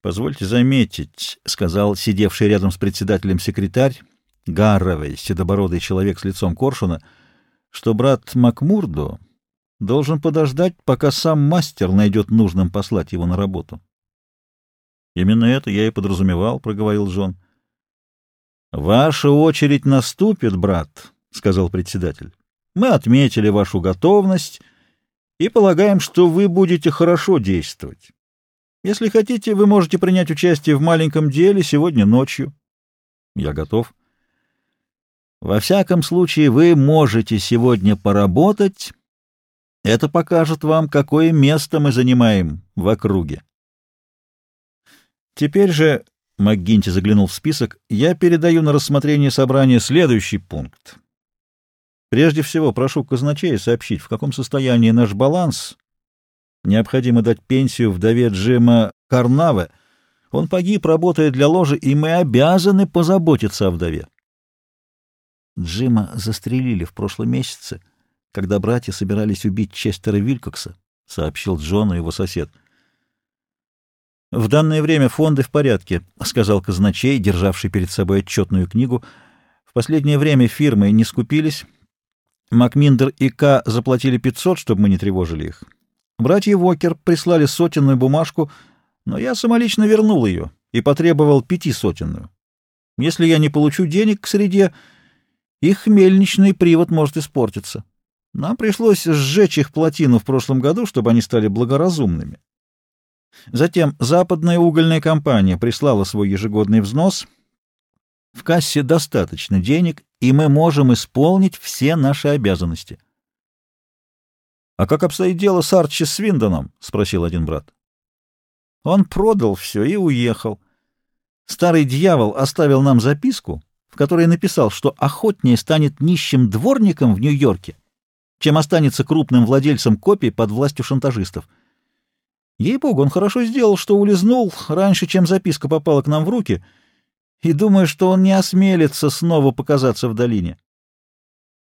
Позвольте заметить, — сказал сидевший рядом с председателем секретарь, гарровый, седобородый человек с лицом коршуна, — что брат Макмурдо должен подождать, пока сам мастер найдет нужным послать его на работу. — Именно это я и подразумевал, — проговорил Джон. — Ваша очередь наступит, брат, — сказал председатель. — Мы отметили вашу готовность и полагаем, что вы будете хорошо действовать. Если хотите, вы можете принять участие в маленьком деле сегодня ночью. Я готов. Во всяком случае, вы можете сегодня поработать. Это покажет вам, какое место мы занимаем в округе. Теперь же, МакГинти заглянул в список, я передаю на рассмотрение собрания следующий пункт. Прежде всего, прошу казначея сообщить, в каком состоянии наш баланс. Необходимо дать пенсию вдове Джима Карнаве. Он погиб, работая для ложи, и мы обязаны позаботиться о вдове. Джима застрелили в прошлом месяце, когда братья собирались убить Честера Вилкокса, — сообщил Джону его сосед. — В данное время фонды в порядке, — сказал казначей, державший перед собой отчетную книгу. В последнее время фирмы не скупились. Макминдер и К. заплатили 500, чтобы мы не тревожили их. Братья Вокер прислали сотенную бумажку, но я самолично вернул ее и потребовал 500-сотенную. Если я не получу денег к среде, их мельничный привод может испортиться. Нам пришлось сжечь их плотину в прошлом году, чтобы они стали благоразумными. Затем западная угольная компания прислала свой ежегодный взнос. В кассе достаточно денег, и мы можем исполнить все наши обязанности. — А как обстоит дело с Арчи Свиндоном? — спросил один брат. — Он продал все и уехал. Старый дьявол оставил нам записку, в которой написал, что охотнее станет нищим дворником в Нью-Йорке, чем останется крупным владельцем копий под властью шантажистов. Ей-богу, он хорошо сделал, что улизнул раньше, чем записка попала к нам в руки, и думаю, что он не осмелится снова показаться в долине.